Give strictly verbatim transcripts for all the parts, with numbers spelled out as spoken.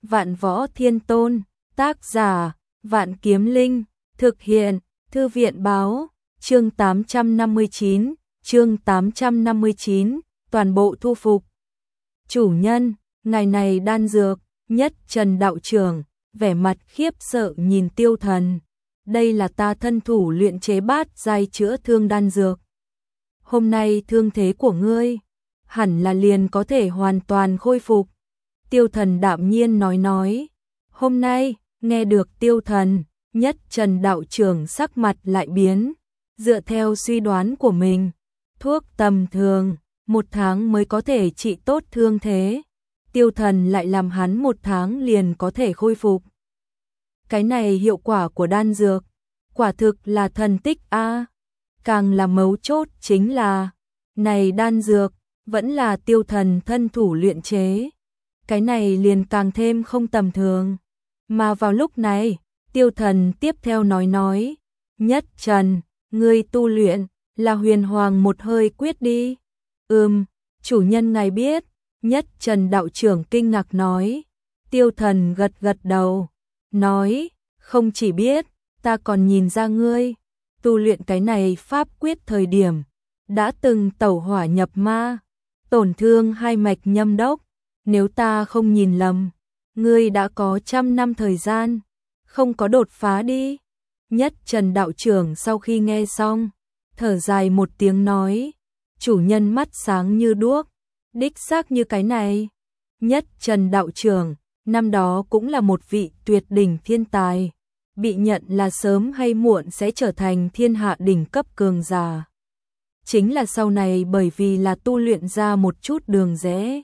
Vạn Võ Thiên Tôn, tác giả, Vạn Kiếm Linh, thực hiện, Thư viện báo, chương tám trăm năm mươi chín, chương tám trăm năm mươi chín, toàn bộ thu phục. Chủ nhân, ngày này đan dược, Nhất Trần đạo trưởng, vẻ mặt khiếp sợ nhìn Tiêu Thần. Đây là ta thân thủ luyện chế bát giai chữa thương đan dược. Hôm nay thương thế của ngươi, hẳn là liền có thể hoàn toàn khôi phục. Tiêu Thần đạm nhiên nói nói. Hôm nay, nghe được Tiêu Thần, Nhất Trần đạo trưởng sắc mặt lại biến. Dựa theo suy đoán của mình, thuốc tầm thường, một tháng mới có thể trị tốt thương thế. Tiêu Thần lại làm hắn một tháng liền có thể khôi phục. Cái này hiệu quả của đan dược, quả thực là thần tích a. Càng là mấu chốt chính là, này đan dược, vẫn là Tiêu Thần thân thủ luyện chế. Cái này liền càng thêm không tầm thường. Mà vào lúc này, Tiêu Thần tiếp theo nói nói, Nhất Trần, ngươi tu luyện, là huyền hoàng một hơi quyết đi. Ừm, chủ nhân ngài biết. Nhất Trần đạo trưởng kinh ngạc nói. Tiêu Thần gật gật đầu, nói, không chỉ biết, ta còn nhìn ra ngươi, tu luyện cái này pháp quyết thời điểm, đã từng tẩu hỏa nhập ma, tổn thương hai mạch nhâm đốc, nếu ta không nhìn lầm, ngươi đã có trăm năm thời gian, không có đột phá đi. Nhất Trần đạo trưởng sau khi nghe xong, thở dài một tiếng nói, chủ nhân mắt sáng như đuốc, đích xác như cái này. Nhất Trần đạo trưởng, năm đó cũng là một vị tuyệt đỉnh thiên tài, bị nhận là sớm hay muộn sẽ trở thành thiên hạ đỉnh cấp cường giả. Chính là sau này bởi vì là tu luyện ra một chút đường rẽ,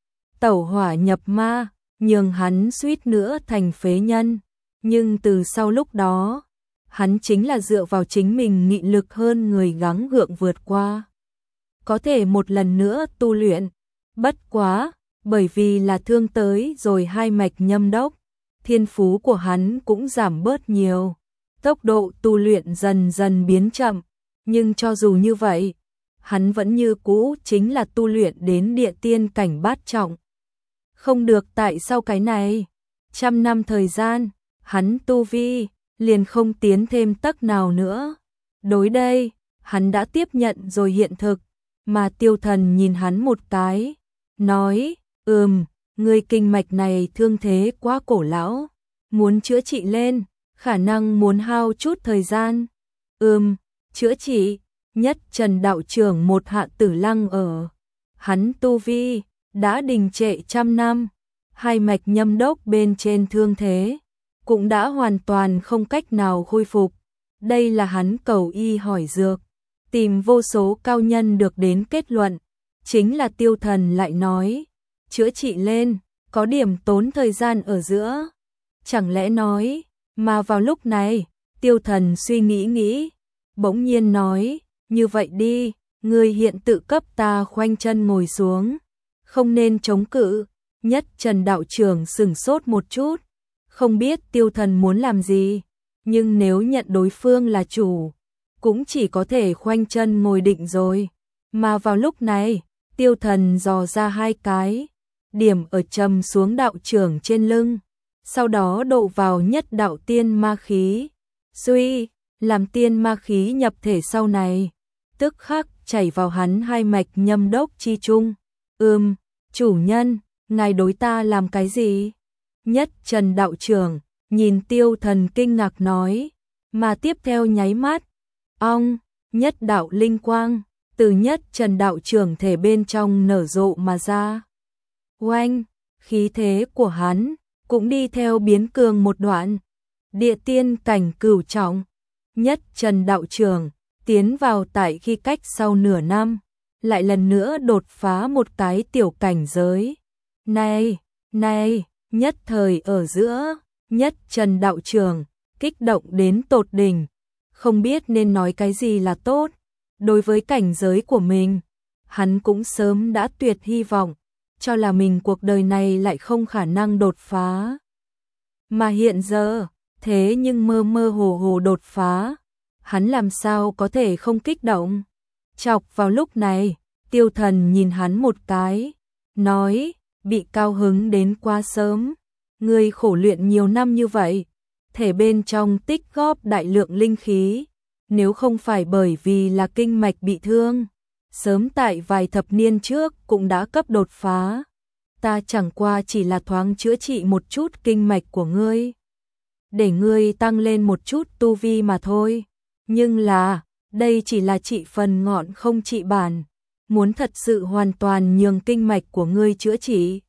tẩu hỏa nhập ma, nhường hắn suýt nữa thành phế nhân. Nhưng từ sau lúc đó, hắn chính là dựa vào chính mình nghị lực hơn người gắng gượng vượt qua. Có thể một lần nữa tu luyện, bất quá, bởi vì là thương tới rồi hai mạch nhâm đốc, thiên phú của hắn cũng giảm bớt nhiều, tốc độ tu luyện dần dần biến chậm, nhưng cho dù như vậy, hắn vẫn như cũ chính là tu luyện đến địa tiên cảnh bát trọng. Không được tại sao cái này, trăm năm thời gian, hắn tu vi, liền không tiến thêm tấc nào nữa. Đối đây, hắn đã tiếp nhận rồi hiện thực, mà Tiêu Thần nhìn hắn một cái, nói, ừm, người kinh mạch này thương thế quá cổ lão, muốn chữa trị lên, khả năng muốn hao chút thời gian. Ừm, chữa trị, Nhất Trần đạo trưởng một hạ tử lăng ở. Hắn tu vi, đã đình trệ trăm năm, hai mạch nhâm đốc bên trên thương thế, cũng đã hoàn toàn không cách nào khôi phục. Đây là hắn cầu y hỏi dược, tìm vô số cao nhân được đến kết luận, chính là Tiêu Thần lại nói, chữa trị lên, có điểm tốn thời gian ở giữa. Chẳng lẽ nói, mà vào lúc này, Tiêu Thần suy nghĩ nghĩ, bỗng nhiên nói, như vậy đi, ngươi hiện tự cấp ta khoanh chân ngồi xuống, không nên chống cự. Nhất Trần đạo trưởng sửng sốt một chút, không biết Tiêu Thần muốn làm gì, nhưng nếu nhận đối phương là chủ, cũng chỉ có thể khoanh chân ngồi định rồi. Mà vào lúc này, Tiêu Thần dò ra hai cái, điểm ở trầm xuống đạo trưởng trên lưng, sau đó độ vào nhất đạo tiên ma khí, suy, làm tiên ma khí nhập thể sau này, tức khắc chảy vào hắn hai mạch nhâm đốc chi trung. Ừm, chủ nhân, ngài đối ta làm cái gì? Nhất Trần đạo trưởng nhìn Tiêu Thần kinh ngạc nói, mà tiếp theo nháy mắt, ong, nhất đạo linh quang từ Nhất Trần đạo trưởng thể bên trong nở rộ mà ra. Oanh, khí thế của hắn cũng đi theo biến cường một đoạn. Địa tiên cảnh cửu trọng, Nhất Trần đạo trưởng tiến vào tại khi cách sau nửa năm, lại lần nữa đột phá một cái tiểu cảnh giới. Này, này, nhất thời ở giữa, Nhất Trần đạo trưởng kích động đến tột đỉnh, không biết nên nói cái gì là tốt. Đối với cảnh giới của mình, hắn cũng sớm đã tuyệt hy vọng, cho là mình cuộc đời này lại không khả năng đột phá. Mà hiện giờ, thế nhưng mơ mơ hồ hồ đột phá, hắn làm sao có thể không kích động. Chọc vào lúc này, Tiêu Thần nhìn hắn một cái, nói, bị cao hứng đến quá sớm. Ngươi khổ luyện nhiều năm như vậy, thể bên trong tích góp đại lượng linh khí, nếu không phải bởi vì là kinh mạch bị thương, sớm tại vài thập niên trước cũng đã cấp đột phá. Ta chẳng qua chỉ là thoáng chữa trị một chút kinh mạch của ngươi, để ngươi tăng lên một chút tu vi mà thôi. Nhưng là, đây chỉ là trị phần ngọn không trị bản. Muốn thật sự hoàn toàn nhường kinh mạch của ngươi chữa trị,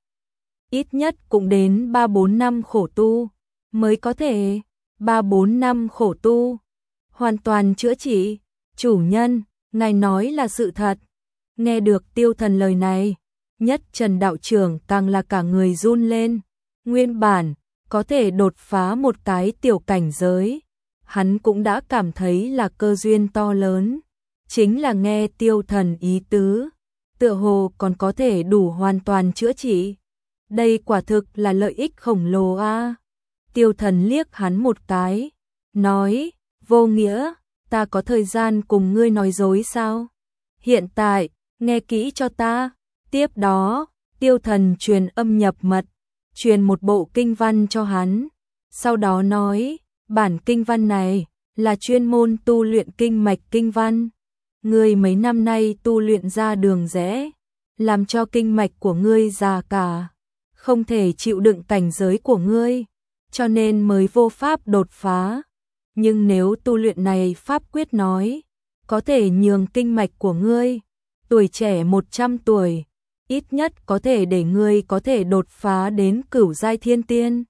ít nhất cũng đến ba bốn năm khổ tu mới có thể. Ba bốn năm khổ tu, hoàn toàn chữa trị. Chủ nhân, ngài nói là sự thật. Nghe được Tiêu Thần lời này, Nhất Trần đạo trưởng càng là cả người run lên. Nguyên bản, có thể đột phá một cái tiểu cảnh giới, hắn cũng đã cảm thấy là cơ duyên to lớn. Chính là nghe Tiêu Thần ý tứ, tựa hồ còn có thể đủ hoàn toàn chữa trị. Đây quả thực là lợi ích khổng lồ a. Tiêu Thần liếc hắn một cái, nói, vô nghĩa, ta có thời gian cùng ngươi nói dối sao? Hiện tại, nghe kỹ cho ta. Tiếp đó, Tiêu Thần truyền âm nhập mật, truyền một bộ kinh văn cho hắn. Sau đó nói, bản kinh văn này là chuyên môn tu luyện kinh mạch kinh văn. Ngươi mấy năm nay tu luyện ra đường rẽ, làm cho kinh mạch của ngươi già cả, không thể chịu đựng cảnh giới của ngươi, cho nên mới vô pháp đột phá. Nhưng nếu tu luyện này pháp quyết nói, có thể nhường kinh mạch của ngươi tuổi trẻ một trăm tuổi, ít nhất có thể để ngươi có thể đột phá đến cửu giai thiên tiên.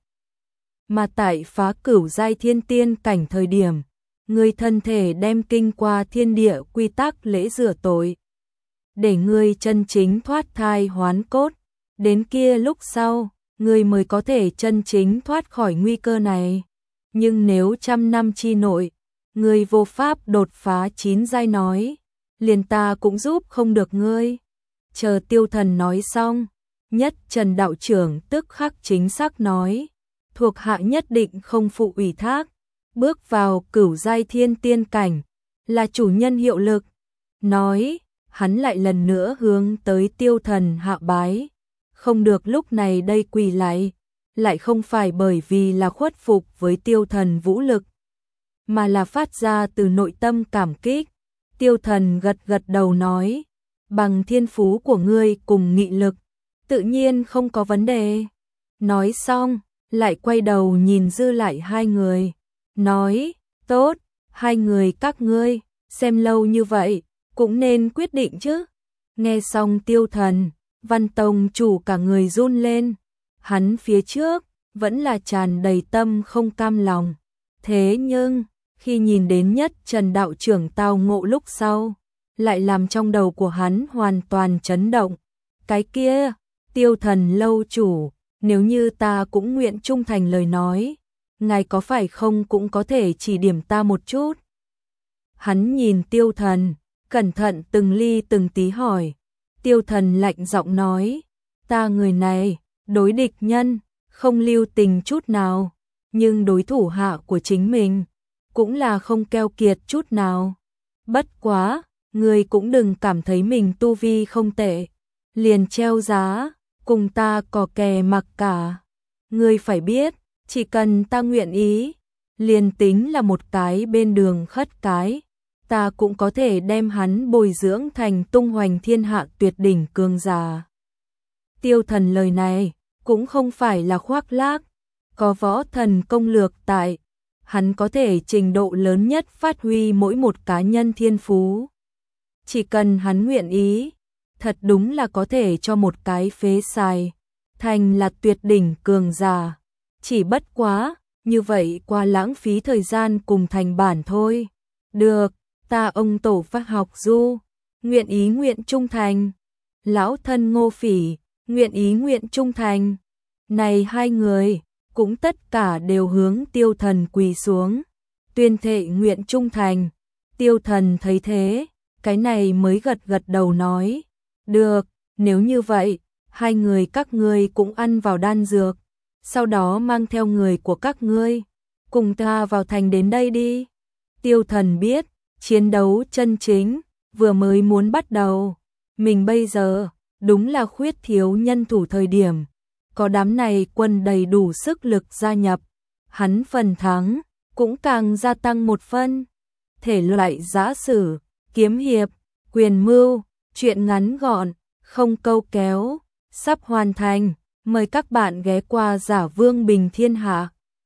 Mà tại phá cửu giai thiên tiên cảnh thời điểm, ngươi thân thể đem kinh qua thiên địa quy tắc lễ rửa tội, để ngươi chân chính thoát thai hoán cốt. Đến kia lúc sau, ngươi mới có thể chân chính thoát khỏi nguy cơ này. Nhưng nếu trăm năm chi nội, ngươi vô pháp đột phá chín giai nói, liền ta cũng giúp không được ngươi. Chờ Tiêu Thần nói xong, Nhất Trần đạo trưởng tức khắc chính xác nói, thuộc hạ nhất định không phụ ủy thác, bước vào cửu giai thiên tiên cảnh, là chủ nhân hiệu lực. Nói, hắn lại lần nữa hướng tới Tiêu Thần hạ bái. Không được lúc này đây quỳ lại, lại không phải bởi vì là khuất phục với Tiêu Thần vũ lực, mà là phát ra từ nội tâm cảm kích. Tiêu Thần gật gật đầu nói, bằng thiên phú của ngươi cùng nghị lực, tự nhiên không có vấn đề. Nói xong, lại quay đầu nhìn dư lại hai người, nói, tốt, hai người các ngươi, xem lâu như vậy, cũng nên quyết định chứ. Nghe xong Tiêu Thần, Văn Tông chủ cả người run lên, hắn phía trước, vẫn là tràn đầy tâm không cam lòng. Thế nhưng, khi nhìn đến Nhất Trần đạo trưởng tao ngộ lúc sau, lại làm trong đầu của hắn hoàn toàn chấn động. Cái kia, Tiêu Thần lâu chủ, nếu như ta cũng nguyện trung thành lời nói, ngài có phải không cũng có thể chỉ điểm ta một chút. Hắn nhìn Tiêu Thần, cẩn thận từng ly từng tí hỏi. Tiêu Thần lạnh giọng nói, ta người này, đối địch nhân, không lưu tình chút nào, nhưng đối thủ hạ của chính mình, cũng là không keo kiệt chút nào. Bất quá, ngươi cũng đừng cảm thấy mình tu vi không tệ, liền treo giá, cùng ta cò kè mặc cả. Ngươi phải biết, chỉ cần ta nguyện ý, liền tính là một cái bên đường khất cái, ta cũng có thể đem hắn bồi dưỡng thành tung hoành thiên hạ tuyệt đỉnh cường giả. Tiêu Thần lời này, cũng không phải là khoác lác, có võ thần công lược tại, hắn có thể trình độ lớn nhất phát huy mỗi một cá nhân thiên phú. Chỉ cần hắn nguyện ý, thật đúng là có thể cho một cái phế xài, thành là tuyệt đỉnh cường giả. Chỉ bất quá, như vậy qua lãng phí thời gian cùng thành bản thôi. Được, ta ông tổ phát học du, nguyện ý nguyện trung thành. Lão thân Ngô Phỉ, nguyện ý nguyện trung thành. Này hai người, cũng tất cả đều hướng Tiêu Thần quỳ xuống, tuyên thệ nguyện trung thành. Tiêu Thần thấy thế, cái này mới gật gật đầu nói, được, nếu như vậy, hai người các ngươi cũng ăn vào đan dược, sau đó mang theo người của các ngươi, cùng ta vào thành đến đây đi. Tiêu Thần biết, chiến đấu chân chính, vừa mới muốn bắt đầu, mình bây giờ, đúng là khuyết thiếu nhân thủ thời điểm, có đám này quân đầy đủ sức lực gia nhập, hắn phần thắng cũng càng gia tăng một phân. Thể loại giã sử, kiếm hiệp, quyền mưu, truyện ngắn gọn, không câu kéo, sắp hoàn thành. Mời các bạn ghé qua Giả Vương Bình Thiên Hạ.